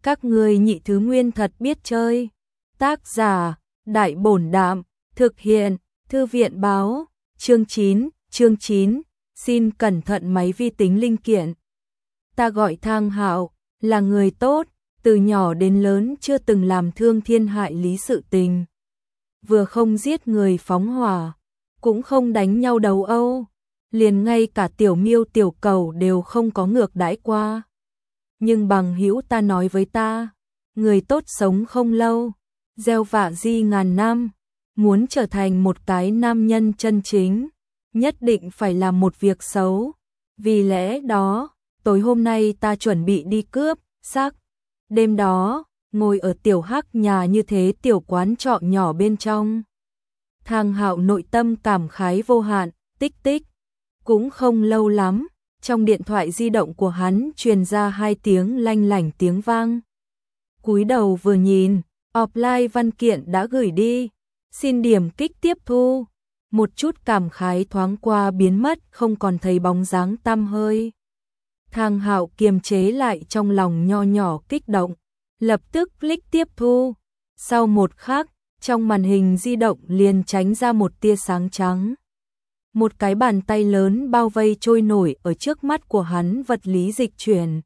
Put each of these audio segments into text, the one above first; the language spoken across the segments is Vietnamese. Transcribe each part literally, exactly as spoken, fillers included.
Các ngươi nhị thứ nguyên thật biết chơi. Tác giả, Đại Bổn Đạm, thực hiện, Thư viện báo, chương chín, chương chín, xin cẩn thận máy vi tính linh kiện. Ta gọi Thang Hạo, là người tốt, từ nhỏ đến lớn chưa từng làm thương thiên hại lý sự tình. Vừa không giết người phóng hỏa, cũng không đánh nhau đầu âu, liền ngay cả tiểu miêu tiểu cầu đều không có ngược đãi qua. Nhưng bằng hữu ta nói với ta, người tốt sống không lâu, gieo vạ di ngàn năm, muốn trở thành một cái nam nhân chân chính, nhất định phải làm một việc xấu. Vì lẽ đó, tối hôm nay ta chuẩn bị đi cướp xác. Đêm đó, ngồi ở tiểu hắc nhà như thế tiểu quán trọ nhỏ bên trong. Thang Hạo nội tâm cảm khái vô hạn, tích tích. Cũng không lâu lắm, trong điện thoại di động của hắn truyền ra hai tiếng lanh lảnh tiếng vang. Cúi đầu vừa nhìn, offline văn kiện đã gửi đi, xin điểm kích tiếp thu. Một chút cảm khái thoáng qua biến mất, không còn thấy bóng dáng tăm hơi. Thang Hạo kiềm chế lại trong lòng nho nhỏ kích động, lập tức click tiếp thu. Sau một khắc, trong màn hình di động liền tránh ra một tia sáng trắng. Một cái bàn tay lớn bao vây trôi nổi ở trước mắt của hắn vật lý dịch chuyển.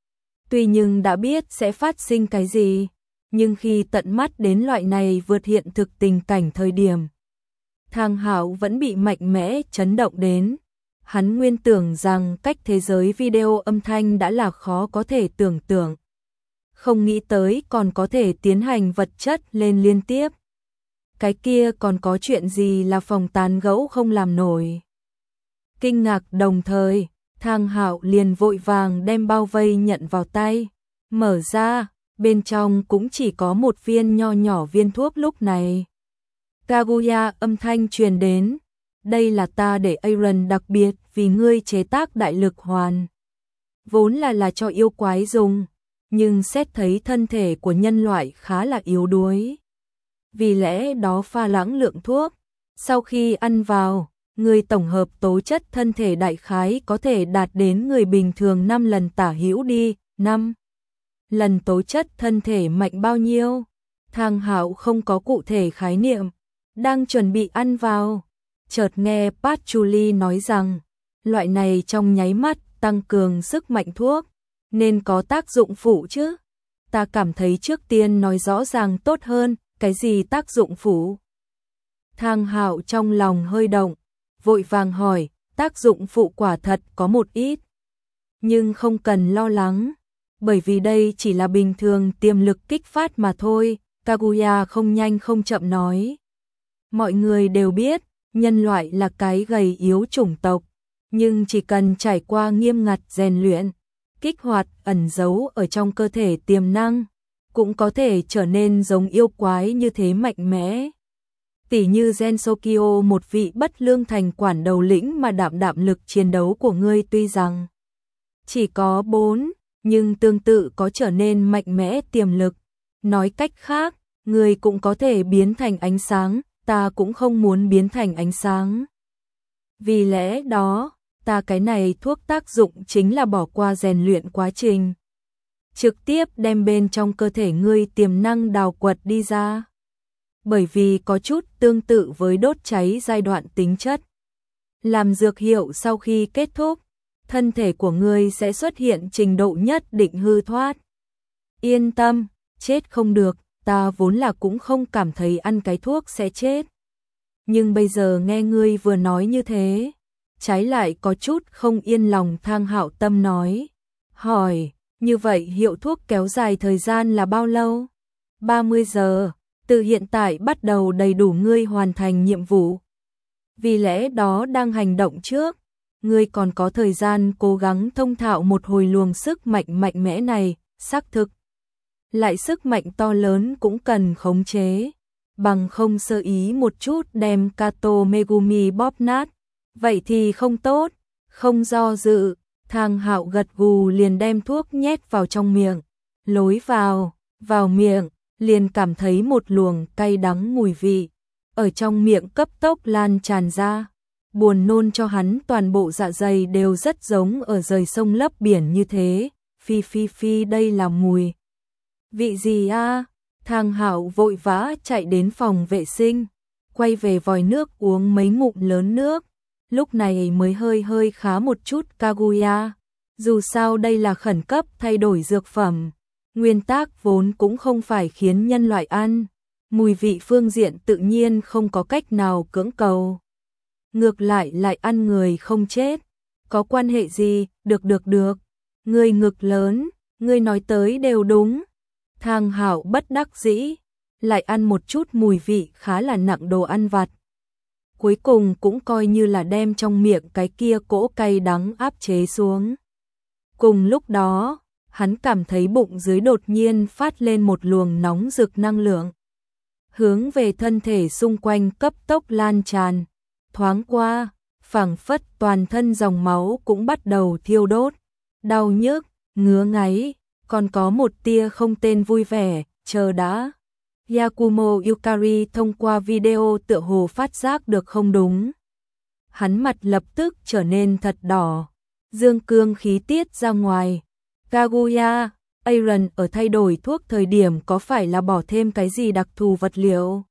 Tuy nhưng đã biết sẽ phát sinh cái gì, nhưng khi tận mắt đến loại này vượt hiện thực tình cảnh thời điểm, Thang Hạo vẫn bị mạnh mẽ chấn động đến. Hắn nguyên tưởng rằng cách thế giới video âm thanh đã là khó có thể tưởng tượng. Không nghĩ tới còn có thể tiến hành vật chất lên liên tiếp. Cái kia còn có chuyện gì là phòng tán gẫu không làm nổi. Kinh ngạc đồng thời, Thang Hạo liền vội vàng đem bao vây nhận vào tay. Mở ra, bên trong cũng chỉ có một viên nho nhỏ viên thuốc lúc này. Kaguya âm thanh truyền đến. Đây là ta để Aaron đặc biệt vì ngươi chế tác đại lực hoàn. Vốn là là cho yêu quái dùng, nhưng xét thấy thân thể của nhân loại khá là yếu đuối. Vì lẽ đó pha loãng lượng thuốc, sau khi ăn vào, người tổng hợp tố chất thân thể đại khái có thể đạt đến người bình thường năm lần tả hữu đi, năm lần tố chất thân thể mạnh bao nhiêu. Thang Hạo không có cụ thể khái niệm, đang chuẩn bị ăn vào, chợt nghe Patchouli nói rằng, loại này trong nháy mắt tăng cường sức mạnh thuốc, nên có tác dụng phụ chứ. Ta cảm thấy trước tiên nói rõ ràng tốt hơn. Cái gì tác dụng phụ? Thang Hạo trong lòng hơi động, vội vàng hỏi, tác dụng phụ quả thật có một ít. Nhưng không cần lo lắng, bởi vì đây chỉ là bình thường tiềm lực kích phát mà thôi, Kaguya không nhanh không chậm nói. Mọi người đều biết, nhân loại là cái gầy yếu chủng tộc, nhưng chỉ cần trải qua nghiêm ngặt rèn luyện, kích hoạt ẩn giấu ở trong cơ thể tiềm năng, cũng có thể trở nên giống yêu quái như thế mạnh mẽ. Tỷ như Gensokyo, một vị bất lương thành quản đầu lĩnh mà đạm đạm lực chiến đấu của ngươi tuy rằng chỉ có bốn, nhưng tương tự có trở nên mạnh mẽ tiềm lực. Nói cách khác, ngươi cũng có thể biến thành ánh sáng, ta cũng không muốn biến thành ánh sáng. Vì lẽ đó, ta cái này thuốc tác dụng chính là bỏ qua rèn luyện quá trình, trực tiếp đem bên trong cơ thể ngươi tiềm năng đào quật đi ra. Bởi vì có chút tương tự với đốt cháy giai đoạn tính chất. Làm dược hiệu sau khi kết thúc, thân thể của ngươi sẽ xuất hiện trình độ nhất định hư thoát. Yên tâm, chết không được, ta vốn là cũng không cảm thấy ăn cái thuốc sẽ chết. Nhưng bây giờ nghe ngươi vừa nói như thế, trái lại có chút không yên lòng. Thang Hạo tâm nói, hỏi, như vậy hiệu thuốc kéo dài thời gian là bao lâu? ba mươi giờ, từ hiện tại bắt đầu đầy đủ ngươi hoàn thành nhiệm vụ. Vì lẽ đó đang hành động trước, ngươi còn có thời gian cố gắng thông thạo một hồi luồng sức mạnh mạnh mẽ này, xác thực. Lại sức mạnh to lớn cũng cần khống chế, bằng không sơ ý một chút đem Kato Megumi bóp nát, vậy thì không tốt. Không do dự, Thang Hạo gật gù liền đem thuốc nhét vào trong miệng, lối vào, vào miệng, liền cảm thấy một luồng cay đắng mùi vị, ở trong miệng cấp tốc lan tràn ra, buồn nôn cho hắn toàn bộ dạ dày đều rất giống ở rời sông lấp biển như thế, phi phi phi đây là mùi Vị gì a? Thang Hạo vội vã chạy đến phòng vệ sinh, quay về vòi nước uống mấy ngụm lớn nước, lúc này mới hơi hơi khá một chút. Kaguya, dù sao đây là khẩn cấp thay đổi dược phẩm, nguyên tắc vốn cũng không phải khiến nhân loại ăn, mùi vị phương diện tự nhiên không có cách nào cưỡng cầu. Ngược lại lại ăn người không chết, có quan hệ gì? Được được được, ngươi ngực lớn, ngươi nói tới đều đúng. Thang Hạo bất đắc dĩ, lại ăn một chút mùi vị khá là nặng đồ ăn vặt. Cuối cùng cũng coi như là đem trong miệng cái kia cỗ cay đắng áp chế xuống. Cùng lúc đó, hắn cảm thấy bụng dưới đột nhiên phát lên một luồng nóng rực năng lượng, hướng về thân thể xung quanh cấp tốc lan tràn, thoáng qua, phảng phất toàn thân dòng máu cũng bắt đầu thiêu đốt, đau nhức, ngứa ngáy, còn có một tia không tên vui vẻ. Chờ đã. Yakumo Yukari thông qua video tựa hồ phát giác được không đúng. Hắn mặt lập tức trở nên thật đỏ, dương cương khí tiết ra ngoài. Kaguya, Aaron ở thay đổi thuốc thời điểm có phải là bỏ thêm cái gì đặc thù vật liệu?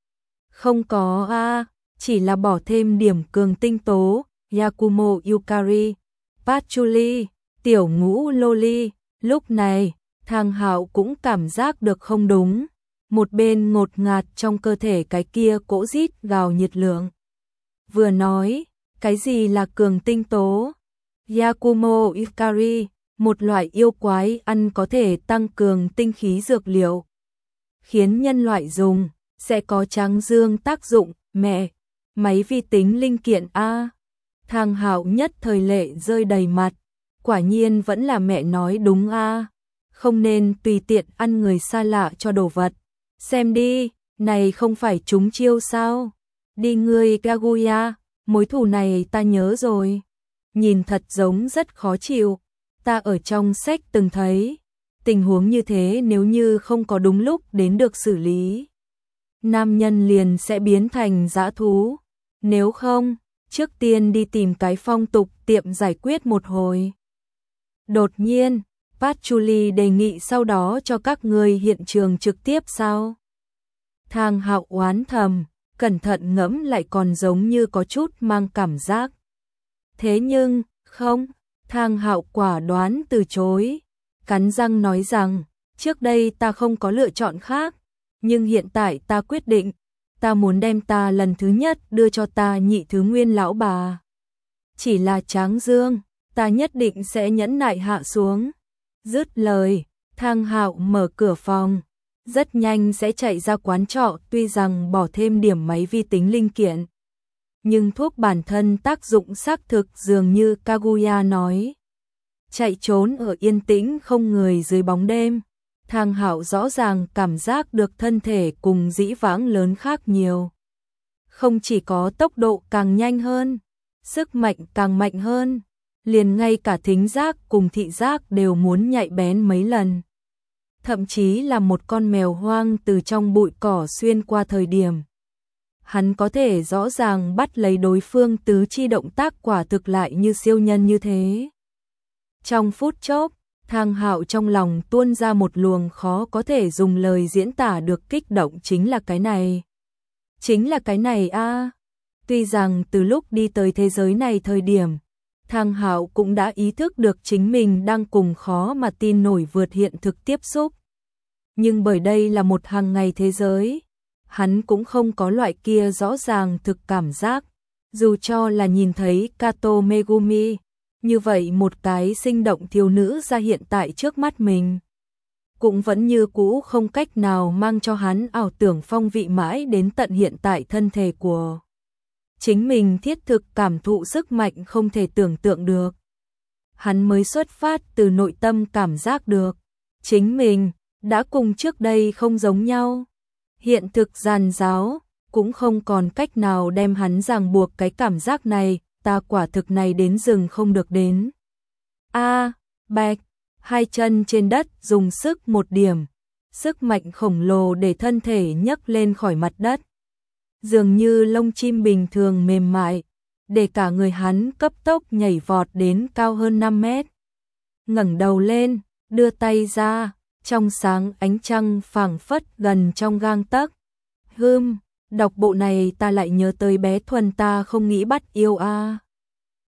Không có a, chỉ là bỏ thêm điểm cường tinh tố. Yakumo Yukari, patchouli, tiểu ngũ loli. Lúc này, Thang Hạo cũng cảm giác được không đúng, một bên ngột ngạt trong cơ thể cái kia cỗ rít gào nhiệt lượng. Vừa nói, cái gì là cường tinh tố? Yakumo Yukari, một loại yêu quái ăn có thể tăng cường tinh khí dược liệu, khiến nhân loại dùng, sẽ có tráng dương tác dụng. Mẹ, máy vi tính linh kiện a. Thang Hạo nhất thời lệ rơi đầy mặt, quả nhiên vẫn là mẹ nói đúng a, không nên tùy tiện ăn người xa lạ cho đồ vật. Xem đi, này không phải trúng chiêu sao? Đi ngươi Kaguya, mối thù này ta nhớ rồi. Nhìn thật giống rất khó chịu, ta ở trong sách từng thấy, tình huống như thế nếu như không có đúng lúc đến được xử lý, nam nhân liền sẽ biến thành dã thú. Nếu không, trước tiên đi tìm cái phong tục tiệm giải quyết một hồi. Đột nhiên, Patchouli đề nghị sau đó cho các người hiện trường trực tiếp sao? Thang Hạo oán thầm, cẩn thận ngẫm lại còn giống như có chút mang cảm giác. Thế nhưng, không, Thang Hạo quả đoán từ chối, cắn răng nói rằng, trước đây ta không có lựa chọn khác, nhưng hiện tại ta quyết định, ta muốn đem ta lần thứ nhất đưa cho ta nhị thứ nguyên lão bà. Chỉ là tráng dương, ta nhất định sẽ nhẫn nại hạ xuống. Dứt lời, Thang Hạo mở cửa phòng, rất nhanh sẽ chạy ra quán trọ. Tuy rằng bỏ thêm điểm máy vi tính linh kiện, nhưng thuốc bản thân tác dụng xác thực dường như Kaguya nói. Chạy trốn ở yên tĩnh không người dưới bóng đêm, Thang Hạo rõ ràng cảm giác được thân thể cùng dĩ vãng lớn khác nhiều. Không chỉ có tốc độ càng nhanh hơn, sức mạnh càng mạnh hơn, liền ngay cả thính giác cùng thị giác đều muốn nhạy bén mấy lần. Thậm chí là một con mèo hoang từ trong bụi cỏ xuyên qua thời điểm, hắn có thể rõ ràng bắt lấy đối phương tứ chi động tác quả thực lại như siêu nhân như thế. Trong phút chốc, Thang Hạo trong lòng tuôn ra một luồng khó có thể dùng lời diễn tả được kích động. Chính là cái này. Chính là cái này a. À. Tuy rằng từ lúc đi tới thế giới này thời điểm, Thang Hạo cũng đã ý thức được chính mình đang cùng khó mà tin nổi vượt hiện thực tiếp xúc. Nhưng bởi đây là một hàng ngày thế giới, hắn cũng không có loại kia rõ ràng thực cảm giác. Dù cho là nhìn thấy Kato Megumi, như vậy một cái sinh động thiếu nữ ra hiện tại trước mắt mình, cũng vẫn như cũ không cách nào mang cho hắn ảo tưởng phong vị mãi đến tận hiện tại thân thể của chính mình thiết thực cảm thụ sức mạnh không thể tưởng tượng được. Hắn mới xuất phát từ nội tâm cảm giác được, chính mình đã cùng trước đây không giống nhau. Hiện thực giàn giáo, cũng không còn cách nào đem hắn ràng buộc cái cảm giác này, ta quả thực này đến rừng không được đến. A, à, bạch, hai chân trên đất dùng sức một điểm, sức mạnh khổng lồ để thân thể nhấc lên khỏi mặt đất. Dường như lông chim bình thường mềm mại, để cả người hắn cấp tốc nhảy vọt đến cao hơn năm mét. Ngẩng đầu lên, đưa tay ra, trong sáng ánh trăng phảng phất gần trong gang tấc. Hưm, đọc bộ này ta lại nhớ tới bé Thuần ta không nghĩ bắt yêu a.